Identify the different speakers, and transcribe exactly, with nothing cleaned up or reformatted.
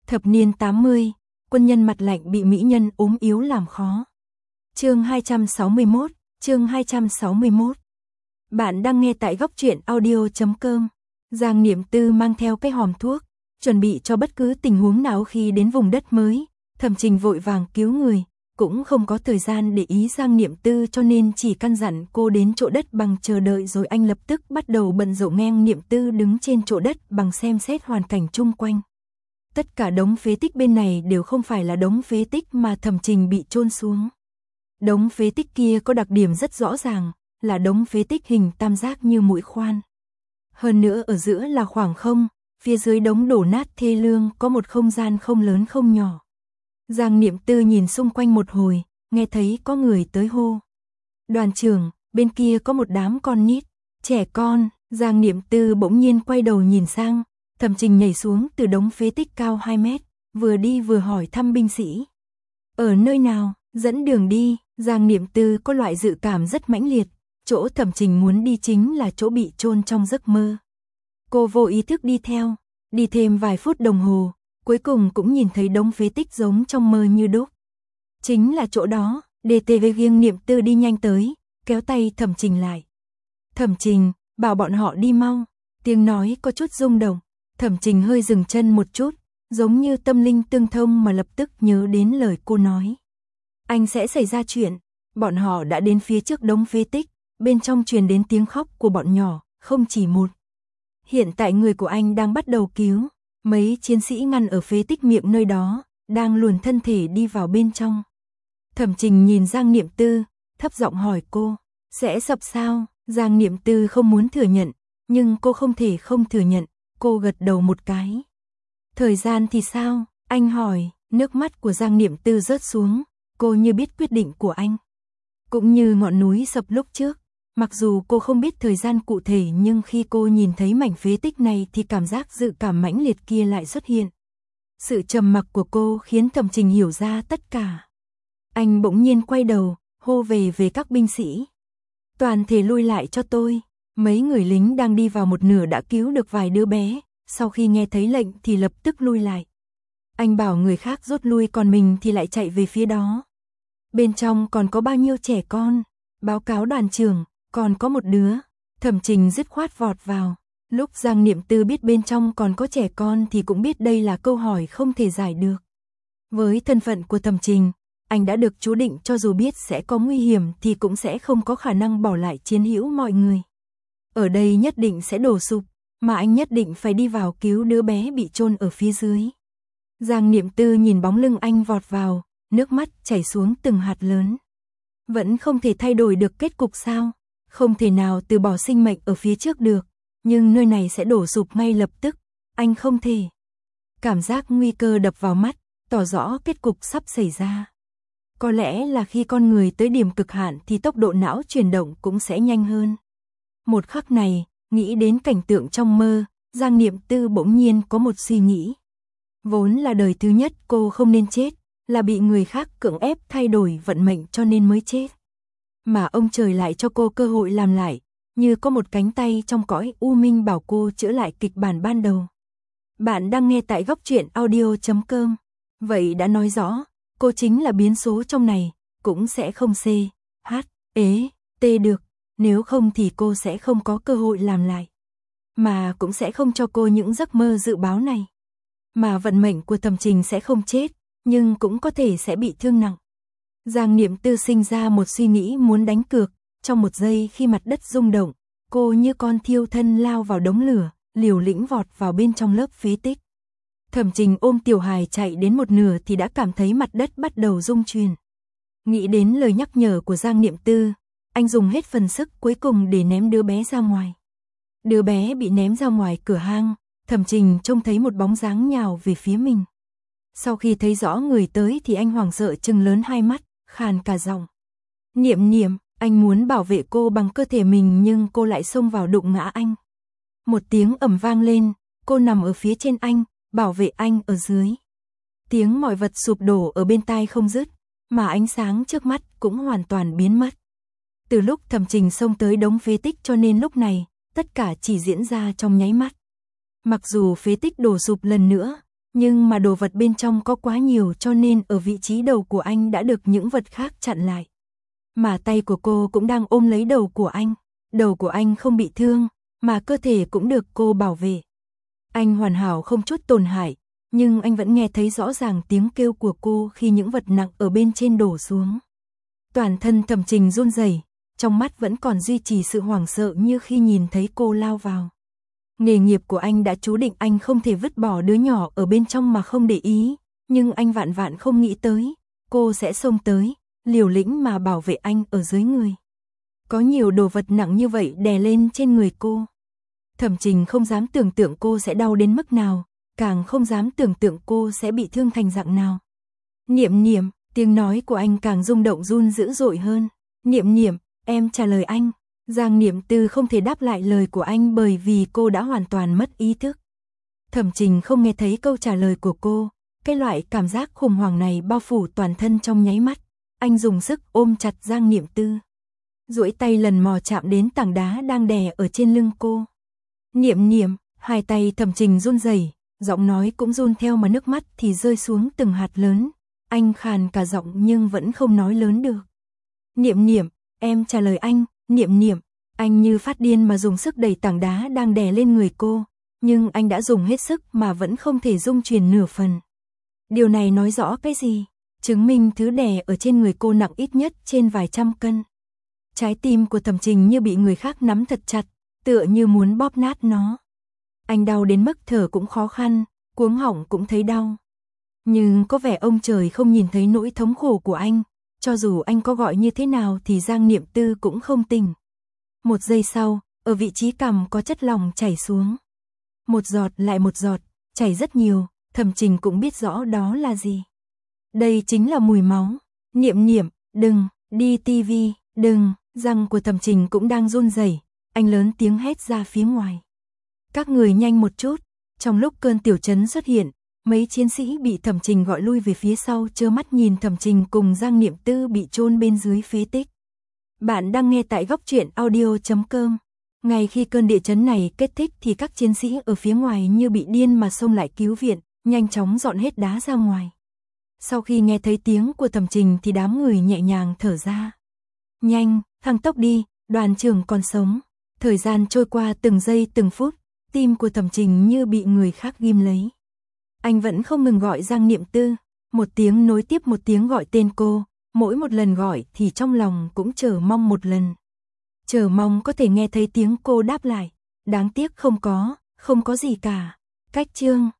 Speaker 1: Thập niên tám mươi, quân nhân mặt lạnh bị mỹ nhân ốm yếu làm khó. Chương hai trăm sáu mươi mốt, chương hai trăm sáu mươi mốt. Bạn đang nghe tại góc truyện audio chấm com. Giang Niệm Tư mang theo cái hòm thuốc, chuẩn bị cho bất cứ tình huống nào khi đến vùng đất mới. Thẩm Trình vội vàng cứu người, cũng không có thời gian để ý Giang Niệm Tư cho nên chỉ căn dặn cô đến chỗ đất bằng chờ đợi rồi anh lập tức bắt đầu bận rộn. Ngang Niệm Tư đứng trên chỗ đất bằng xem xét hoàn cảnh chung quanh. Tất cả đống phế tích bên này đều không phải là đống phế tích mà Thẩm Trình bị chôn xuống. Đống phế tích kia có đặc điểm rất rõ ràng, là đống phế tích hình tam giác như mũi khoan. Hơn nữa ở giữa là khoảng không, phía dưới đống đổ nát thê lương có một không gian không lớn không nhỏ. Giang Niệm Tư nhìn xung quanh một hồi, nghe thấy có người tới hô. Đoàn trưởng, bên kia có một đám con nít, trẻ con. Giang Niệm Tư bỗng nhiên quay đầu nhìn sang, Thẩm Trình nhảy xuống từ đống phế tích cao hai mét, vừa đi vừa hỏi thăm binh sĩ. Ở nơi nào, dẫn đường đi. Giang Niệm Tư có loại dự cảm rất mãnh liệt, chỗ Thẩm Trình muốn đi chính là chỗ bị chôn trong giấc mơ. Cô vô ý thức đi theo, đi thêm vài phút đồng hồ, cuối cùng cũng nhìn thấy đống phế tích giống trong mơ như đúc. Chính là chỗ đó, đê tê vê Giang Niệm Tư đi nhanh tới, kéo tay Thẩm Trình lại. Thẩm Trình, bảo bọn họ đi mau. Tiếng nói có chút rung động, Thẩm Trình hơi dừng chân một chút, giống như tâm linh tương thông mà lập tức nhớ đến lời cô nói. Anh sẽ xảy ra chuyện. Bọn họ đã đến phía trước đống phế tích, bên trong truyền đến tiếng khóc của bọn nhỏ, không chỉ một. Hiện tại người của anh đang bắt đầu cứu, mấy chiến sĩ ngăn ở phế tích miệng nơi đó, đang luồn thân thể đi vào bên trong. Thẩm Trình nhìn Giang Niệm Tư, thấp giọng hỏi cô, sẽ sập sao? Giang Niệm Tư không muốn thừa nhận, nhưng cô không thể không thừa nhận, cô gật đầu một cái. Thời gian thì sao? Anh hỏi, nước mắt của Giang Niệm Tư rớt xuống, cô như biết quyết định của anh. Cũng như ngọn núi sập lúc trước, mặc dù cô không biết thời gian cụ thể nhưng khi cô nhìn thấy mảnh phế tích này thì cảm giác dự cảm mãnh liệt kia lại xuất hiện. Sự trầm mặc của cô khiến Thẩm Trình hiểu ra tất cả. Anh bỗng nhiên quay đầu, hô về về các binh sĩ. Toàn thể lui lại cho tôi. Mấy người lính đang đi vào một nửa đã cứu được vài đứa bé, sau khi nghe thấy lệnh thì lập tức lui lại. Anh bảo người khác rút lui còn mình thì lại chạy về phía đó. Bên trong còn có bao nhiêu trẻ con? Báo cáo đoàn trưởng, còn có một đứa. Thẩm Trình dứt khoát vọt vào. Lúc Giang Niệm Tư biết bên trong còn có trẻ con thì cũng biết đây là câu hỏi không thể giải được. Với thân phận của Thẩm Trình, anh đã được chú định cho dù biết sẽ có nguy hiểm thì cũng sẽ không có khả năng bỏ lại chiến hữu mọi người. Ở đây nhất định sẽ đổ sụp, mà anh nhất định phải đi vào cứu đứa bé bị chôn ở phía dưới. Giang Niệm Tư nhìn bóng lưng anh vọt vào, nước mắt chảy xuống từng hạt lớn. Vẫn không thể thay đổi được kết cục sao? Không thể nào từ bỏ sinh mệnh ở phía trước được, nhưng nơi này sẽ đổ sụp ngay lập tức, anh không thể. Cảm giác nguy cơ đập vào mắt, tỏ rõ kết cục sắp xảy ra. Có lẽ là khi con người tới điểm cực hạn thì tốc độ não chuyển động cũng sẽ nhanh hơn. Một khắc này, nghĩ đến cảnh tượng trong mơ, Giang Niệm Tư bỗng nhiên có một suy nghĩ. Vốn là đời thứ nhất cô không nên chết, là bị người khác cưỡng ép thay đổi vận mệnh cho nên mới chết. Mà ông trời lại cho cô cơ hội làm lại, như có một cánh tay trong cõi u minh bảo cô chữa lại kịch bản ban đầu. Bạn đang nghe tại góc truyện audio chấm com. Vậy đã nói rõ, cô chính là biến số trong này, cũng sẽ không C, H, ế, T được, nếu không thì cô sẽ không có cơ hội làm lại. Mà cũng sẽ không cho cô những giấc mơ dự báo này. Mà vận mệnh của Thẩm Trình sẽ không chết, nhưng cũng có thể sẽ bị thương nặng. Giang Niệm Tư sinh ra một suy nghĩ muốn đánh cược, trong một giây khi mặt đất rung động, cô như con thiêu thân lao vào đống lửa, liều lĩnh vọt vào bên trong lớp phế tích. Thẩm Trình ôm Tiểu Hài chạy đến một nửa thì đã cảm thấy mặt đất bắt đầu rung chuyển. Nghĩ đến lời nhắc nhở của Giang Niệm Tư, anh dùng hết phần sức cuối cùng để ném đứa bé ra ngoài. Đứa bé bị ném ra ngoài cửa hang, Thẩm Trình trông thấy một bóng dáng nhào về phía mình. Sau khi thấy rõ người tới thì anh hoảng sợ trừng lớn hai mắt, khàn cả giọng. Niệm Niệm, anh muốn bảo vệ cô bằng cơ thể mình nhưng cô lại xông vào đụng ngã anh. Một tiếng ầm vang lên, cô nằm ở phía trên anh, bảo vệ anh ở dưới. Tiếng mọi vật sụp đổ ở bên tai không dứt, mà ánh sáng trước mắt cũng hoàn toàn biến mất. Từ lúc Thẩm Trình xông tới đống phế tích cho nên lúc này, tất cả chỉ diễn ra trong nháy mắt. Mặc dù phế tích đổ sụp lần nữa, Nhưng mà đồ vật bên trong có quá nhiều cho nên ở vị trí đầu của anh đã được những vật khác chặn lại. Mà tay của cô cũng đang ôm lấy đầu của anh. Đầu của anh không bị thương, mà cơ thể cũng được cô bảo vệ. Anh hoàn hảo không chút tổn hại, nhưng anh vẫn nghe thấy rõ ràng tiếng kêu của cô khi những vật nặng ở bên trên đổ xuống. Toàn thân Thẩm Trình run rẩy, trong mắt vẫn còn duy trì sự hoảng sợ như khi nhìn thấy cô lao vào. Nghề nghiệp của anh đã chú định anh không thể vứt bỏ đứa nhỏ ở bên trong mà không để ý, nhưng anh vạn vạn không nghĩ tới, cô sẽ xông tới, liều lĩnh mà bảo vệ anh ở dưới người. Có nhiều đồ vật nặng như vậy đè lên trên người cô. Thẩm Trình không dám tưởng tượng cô sẽ đau đến mức nào, càng không dám tưởng tượng cô sẽ bị thương thành dạng nào. Niệm Niệm, tiếng nói của anh càng rung động run dữ dội hơn. Niệm Niệm, em trả lời anh. Giang Niệm Tư không thể đáp lại lời của anh bởi vì cô đã hoàn toàn mất ý thức. Thẩm Trình không nghe thấy câu trả lời của cô, cái loại cảm giác khủng hoảng này bao phủ toàn thân trong nháy mắt. Anh dùng sức ôm chặt Giang Niệm Tư, duỗi tay lần mò chạm đến tảng đá đang đè ở trên lưng cô. Niệm Niệm, hai tay Thẩm Trình run rẩy, giọng nói cũng run theo mà nước mắt thì rơi xuống từng hạt lớn. Anh khàn cả giọng nhưng vẫn không nói lớn được. Niệm Niệm, em trả lời anh. Niệm Niệm, anh như phát điên mà dùng sức đẩy tảng đá đang đè lên người cô, nhưng anh đã dùng hết sức mà vẫn không thể rung chuyển nửa phần. Điều này nói rõ cái gì? Chứng minh thứ đè ở trên người cô nặng ít nhất trên vài trăm cân. Trái tim của Thẩm Trình như bị người khác nắm thật chặt, tựa như muốn bóp nát nó. Anh đau đến mức thở cũng khó khăn, cuống họng cũng thấy đau. Nhưng có vẻ ông trời không nhìn thấy nỗi thống khổ của anh, cho dù anh có gọi như thế nào thì Giang Niệm Tư cũng không tỉnh. Một giây sau, ở vị trí cằm có chất lỏng chảy xuống. Một giọt lại một giọt, chảy rất nhiều, Thẩm Trình cũng biết rõ đó là gì. Đây chính là mùi máu. Niệm Niệm, đừng, đi tivi, đừng, răng của Thẩm Trình cũng đang run rẩy, anh lớn tiếng hét ra phía ngoài. Các người nhanh một chút, trong lúc cơn tiểu chấn xuất hiện, mấy chiến sĩ bị Thẩm Trình gọi lui về phía sau trơ mắt nhìn Thẩm Trình cùng Giang Niệm Tư bị chôn bên dưới phế tích. Bạn đang nghe tại góc truyện audio chấm com. Ngay khi cơn địa chấn này kết thúc thì các chiến sĩ ở phía ngoài như bị điên mà xông lại cứu viện, nhanh chóng dọn hết đá ra ngoài. Sau khi nghe thấy tiếng của Thẩm Trình thì đám người nhẹ nhàng thở ra. Nhanh, thăng tốc đi, đoàn trưởng còn sống. Thời gian trôi qua từng giây từng phút, tim của Thẩm Trình như bị người khác ghim lấy. Anh vẫn không ngừng gọi Giang Niệm Tư, một tiếng nối tiếp một tiếng gọi tên cô, mỗi một lần gọi thì trong lòng cũng chờ mong một lần. Chờ mong có thể nghe thấy tiếng cô đáp lại, đáng tiếc không có, không có gì cả. Cách chương